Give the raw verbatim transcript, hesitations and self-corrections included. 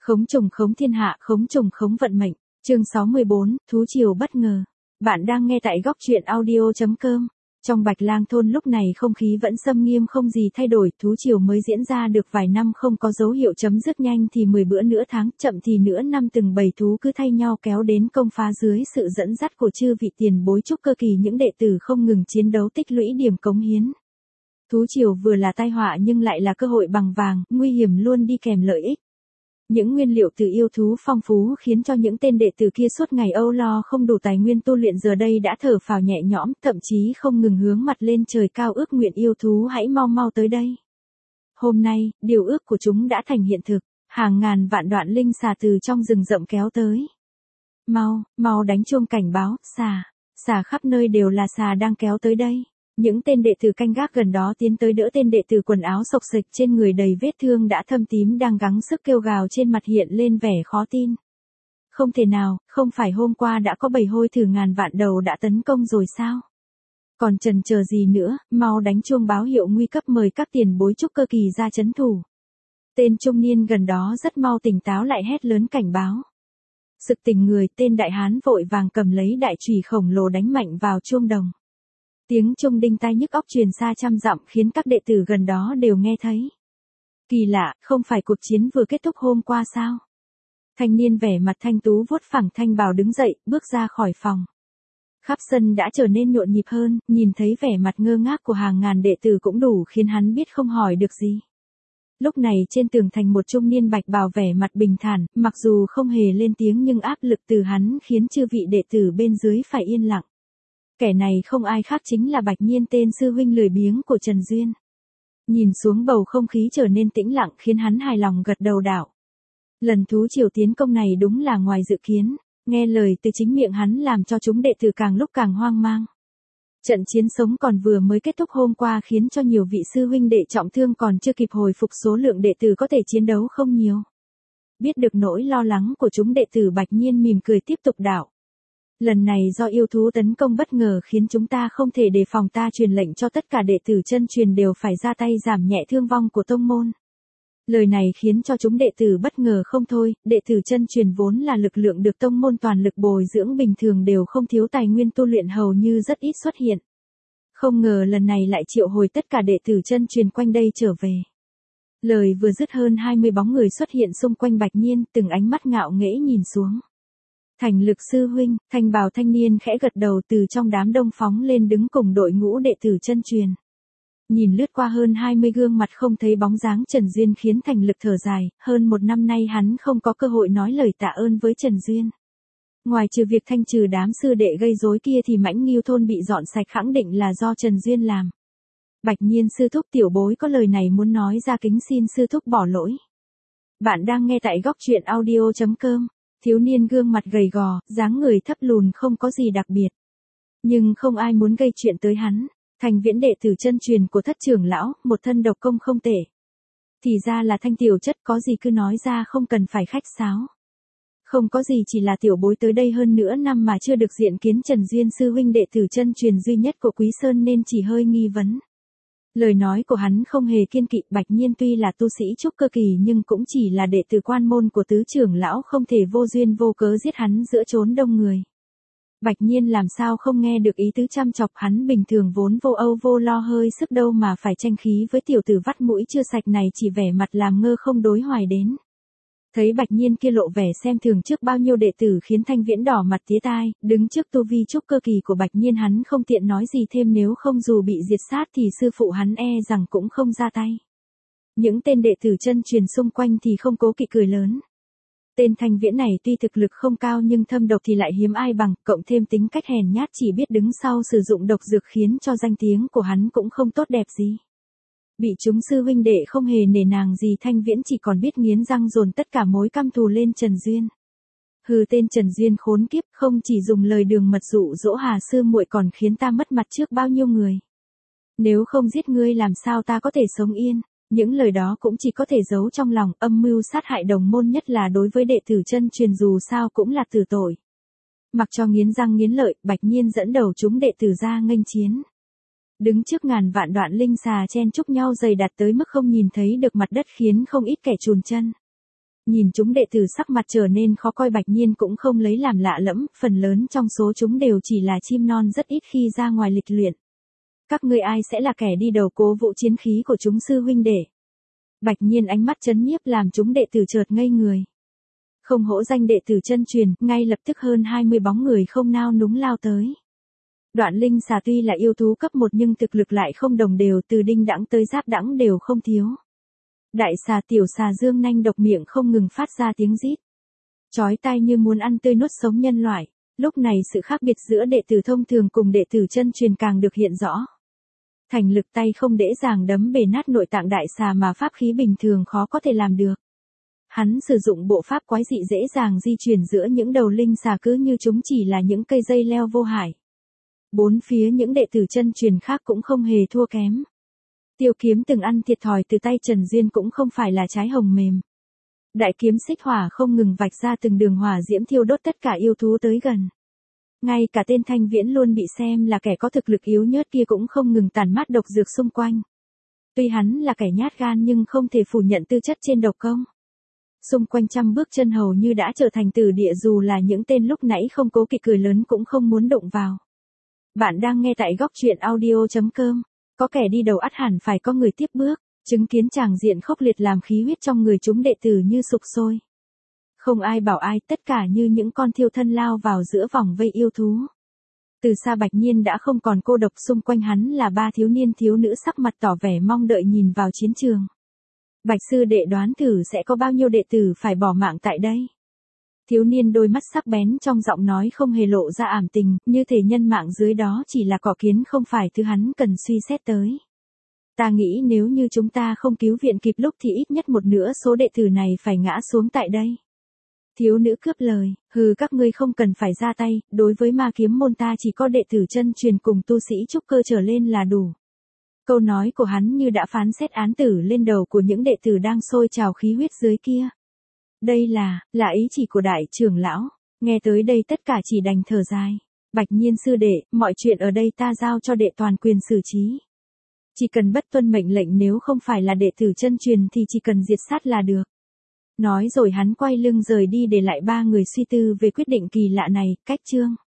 Khống trùng khống thiên hạ, khống trùng khống vận mệnh. Chương sáu mươi bốn, thú triều bất ngờ. Bạn đang nghe tại góc truyện audio chấm com. Trong Bạch Lang thôn lúc này không khí vẫn xâm nghiêm không gì thay đổi, thú triều mới diễn ra được vài năm không có dấu hiệu chấm dứt, nhanh thì mười bữa nửa tháng, chậm thì nửa năm, từng bầy thú cứ thay nhau kéo đến công phá dưới sự dẫn dắt của chư vị tiền bối trúc cơ kỳ, những đệ tử không ngừng chiến đấu tích lũy điểm cống hiến. Thú triều vừa là tai họa nhưng lại là cơ hội bằng vàng, nguy hiểm luôn đi kèm lợi ích. Những nguyên liệu từ yêu thú phong phú khiến cho những tên đệ tử kia suốt ngày âu lo không đủ tài nguyên tu luyện giờ đây đã thở phào nhẹ nhõm, thậm chí không ngừng hướng mặt lên trời cao ước nguyện yêu thú hãy mau mau tới đây. Hôm nay, điều ước của chúng đã thành hiện thực, hàng ngàn vạn đoạn linh xà từ trong rừng rậm kéo tới. Mau, mau đánh chuông cảnh báo, xà, xà khắp nơi đều là xà đang kéo tới đây. Những tên đệ tử canh gác gần đó tiến tới đỡ tên đệ tử quần áo xộc xệch trên người đầy vết thương đã thâm tím đang gắng sức kêu gào, trên mặt hiện lên vẻ khó tin. Không thể nào, không phải hôm qua đã có bầy hôi thử ngàn vạn đầu đã tấn công rồi sao? Còn chần chờ gì nữa, mau đánh chuông báo hiệu nguy cấp, mời các tiền bối trúc cơ kỳ ra trấn thủ. Tên trung niên gần đó rất mau tỉnh táo lại hét lớn cảnh báo. Sực tỉnh người, tên đại hán vội vàng cầm lấy đại chùy khổng lồ đánh mạnh vào chuông đồng. Tiếng chuông đinh tai nhức óc truyền xa trăm dặm khiến các đệ tử gần đó đều nghe thấy. Kỳ lạ, không phải cuộc chiến vừa kết thúc hôm qua sao? Thanh niên vẻ mặt thanh tú vuốt phẳng thanh bào đứng dậy, bước ra khỏi phòng. Khắp sân đã trở nên nhộn nhịp hơn, nhìn thấy vẻ mặt ngơ ngác của hàng ngàn đệ tử cũng đủ khiến hắn biết không hỏi được gì. Lúc này trên tường thành một trung niên bạch bào vẻ mặt bình thản, mặc dù không hề lên tiếng nhưng áp lực từ hắn khiến chư vị đệ tử bên dưới phải yên lặng. Kẻ này không ai khác chính là Bạch Nhiên, tên sư huynh lười biếng của Trần Duyên. Nhìn xuống bầu không khí trở nên tĩnh lặng khiến hắn hài lòng gật đầu đạo. Lần thú triều tiến công này đúng là ngoài dự kiến, nghe lời từ chính miệng hắn làm cho chúng đệ tử càng lúc càng hoang mang. Trận chiến sống còn vừa mới kết thúc hôm qua khiến cho nhiều vị sư huynh đệ trọng thương còn chưa kịp hồi phục, số lượng đệ tử có thể chiến đấu không nhiều. Biết được nỗi lo lắng của chúng đệ tử, Bạch Nhiên mỉm cười tiếp tục đạo. Lần này do yêu thú tấn công bất ngờ khiến chúng ta không thể đề phòng, ta truyền lệnh cho tất cả đệ tử chân truyền đều phải ra tay giảm nhẹ thương vong của tông môn. Lời này khiến cho chúng đệ tử bất ngờ không thôi, đệ tử chân truyền vốn là lực lượng được tông môn toàn lực bồi dưỡng, bình thường đều không thiếu tài nguyên tu luyện, hầu như rất ít xuất hiện. Không ngờ lần này lại triệu hồi tất cả đệ tử chân truyền quanh đây trở về. Lời vừa dứt hơn hai mươi bóng người xuất hiện xung quanh Bạch Nhiên, từng ánh mắt ngạo nghễ nhìn xuống. Thành Lực sư huynh, thanh bào thanh niên khẽ gật đầu, từ trong đám đông phóng lên đứng cùng đội ngũ đệ tử chân truyền. Nhìn lướt qua hơn hai mươi gương mặt không thấy bóng dáng Trần Duyên khiến Thành Lực thở dài, hơn một năm nay hắn không có cơ hội nói lời tạ ơn với Trần Duyên. Ngoài trừ việc thanh trừ đám sư đệ gây rối kia thì Mãnh Ngưu thôn bị dọn sạch khẳng định là do Trần Duyên làm. Bạch Nhiên sư thúc, tiểu bối có lời này muốn nói ra, kính xin sư thúc bỏ lỗi. Bạn đang nghe tại góc truyện audio chấm com. Thiếu niên gương mặt gầy gò, dáng người thấp lùn không có gì đặc biệt. Nhưng không ai muốn gây chuyện tới hắn. Thành Viễn đệ tử chân truyền của thất trưởng lão, một thân độc công không tệ. Thì ra là Thanh tiểu chất, có gì cứ nói ra, không cần phải khách sáo. Không có gì, chỉ là tiểu bối tới đây hơn nửa năm mà chưa được diện kiến Trần Duyên sư huynh đệ tử chân truyền duy nhất của Quý Sơn nên chỉ hơi nghi vấn. Lời nói của hắn không hề kiên kỵ, Bạch Nhiên tuy là tu sĩ trúc cơ kỳ nhưng cũng chỉ là đệ tử quan môn của tứ trưởng lão, không thể vô duyên vô cớ giết hắn giữa chốn đông người. Bạch Nhiên làm sao không nghe được ý tứ chăm chọc, hắn bình thường vốn vô âu vô lo hơi sức đâu mà phải tranh khí với tiểu tử vắt mũi chưa sạch này, chỉ vẻ mặt làm ngơ không đối hoài đến. Thấy Bạch Nhiên kia lộ vẻ xem thường trước bao nhiêu đệ tử khiến Thanh Viễn đỏ mặt tía tai, đứng trước tu vi trúc cơ kỳ của Bạch Nhiên hắn không tiện nói gì thêm, nếu không dù bị diệt sát thì sư phụ hắn e rằng cũng không ra tay. Những tên đệ tử chân truyền xung quanh thì không cố kỵ cười lớn. Tên Thanh Viễn này tuy thực lực không cao nhưng thâm độc thì lại hiếm ai bằng, cộng thêm tính cách hèn nhát chỉ biết đứng sau sử dụng độc dược khiến cho danh tiếng của hắn cũng không tốt đẹp gì. Bị chúng sư huynh đệ không hề nể nàng gì, Thanh Viễn chỉ còn biết nghiến răng dồn tất cả mối căm thù lên Trần Duyên. Hừ, tên Trần Duyên khốn kiếp, không chỉ dùng lời đường mật dụ dỗ Hà sư muội còn khiến ta mất mặt trước bao nhiêu người. Nếu không giết ngươi làm sao ta có thể sống yên. Những lời đó cũng chỉ có thể giấu trong lòng, âm mưu sát hại đồng môn nhất là đối với đệ tử chân truyền dù sao cũng là tử tội. Mặc cho nghiến răng nghiến lợi, Bạch Nhiên dẫn đầu chúng đệ tử ra nghênh chiến. Đứng trước ngàn vạn đoạn linh xà chen chúc nhau dày đặc tới mức không nhìn thấy được mặt đất khiến không ít kẻ chùn chân. Nhìn chúng đệ tử sắc mặt trở nên khó coi, Bạch Nhiên cũng không lấy làm lạ lẫm, phần lớn trong số chúng đều chỉ là chim non rất ít khi ra ngoài lịch luyện. Các ngươi ai sẽ là kẻ đi đầu cố vũ chiến khí của chúng sư huynh đệ? Bạch Nhiên ánh mắt chấn nhiếp làm chúng đệ tử chợt ngây người. Không hổ danh đệ tử chân truyền, ngay lập tức hơn hai mươi bóng người không nao núng lao tới. Đoạn linh xà tuy là yêu thú cấp một nhưng thực lực lại không đồng đều, từ đinh đãng tới giáp đãng đều không thiếu. Đại xà tiểu xà dương nanh độc miệng không ngừng phát ra tiếng rít. Chói tai như muốn ăn tươi nuốt sống nhân loại. Lúc này sự khác biệt giữa đệ tử thông thường cùng đệ tử chân truyền càng được hiện rõ. Thành lực tay không dễ dàng đấm bể nát nội tạng đại xà mà pháp khí bình thường khó có thể làm được. Hắn sử dụng bộ pháp quái dị dễ dàng di chuyển giữa những đầu linh xà cứ như chúng chỉ là những cây dây leo vô hại. Bốn phía những đệ tử chân truyền khác cũng không hề thua kém. Tiêu kiếm từng ăn thiệt thòi từ tay Trần Duyên cũng không phải là trái hồng mềm. Đại kiếm xích hỏa không ngừng vạch ra từng đường hỏa diễm thiêu đốt tất cả yêu thú tới gần. Ngay cả tên Thanh Viễn luôn bị xem là kẻ có thực lực yếu nhớt kia cũng không ngừng tản mát độc dược xung quanh. Tuy hắn là kẻ nhát gan nhưng không thể phủ nhận tư chất trên độc công. Xung quanh trăm bước chân hầu như đã trở thành tử địa, dù là những tên lúc nãy không cố kỵ cười lớn cũng không muốn đụng vào. Bạn đang nghe tại góc truyện audio chấm com. Có kẻ đi đầu ắt hẳn phải có người tiếp bước. Chứng kiến tràng diện khốc liệt làm khí huyết trong người chúng đệ tử như sục sôi. Không ai bảo ai, tất cả như những con thiêu thân lao vào giữa vòng vây yêu thú. Từ xa Bạch Nhiên đã không còn cô độc, xung quanh hắn là ba thiếu niên thiếu nữ sắc mặt tỏ vẻ mong đợi nhìn vào chiến trường. Bạch sư đệ đoán thử sẽ có bao nhiêu đệ tử phải bỏ mạng tại đây. Thiếu niên đôi mắt sắc bén trong giọng nói không hề lộ ra ảm tình, như thể nhân mạng dưới đó chỉ là cỏ kiến không phải thứ hắn cần suy xét tới. Ta nghĩ nếu như chúng ta không cứu viện kịp lúc thì ít nhất một nửa số đệ tử này phải ngã xuống tại đây. Thiếu nữ cướp lời, hừ, các ngươi không cần phải ra tay, đối với ma kiếm môn ta chỉ có đệ tử chân truyền cùng tu sĩ trúc cơ trở lên là đủ. Câu nói của hắn như đã phán xét án tử lên đầu của những đệ tử đang sôi trào khí huyết dưới kia. Đây là, là ý chỉ của đại trưởng lão, nghe tới đây tất cả chỉ đành thở dài. Bạch Nhiên sư đệ, mọi chuyện ở đây ta giao cho đệ toàn quyền xử trí. Chỉ cần bất tuân mệnh lệnh, nếu không phải là đệ tử chân truyền thì chỉ cần diệt sát là được. Nói rồi hắn quay lưng rời đi để lại ba người suy tư về quyết định kỳ lạ này. Cách chương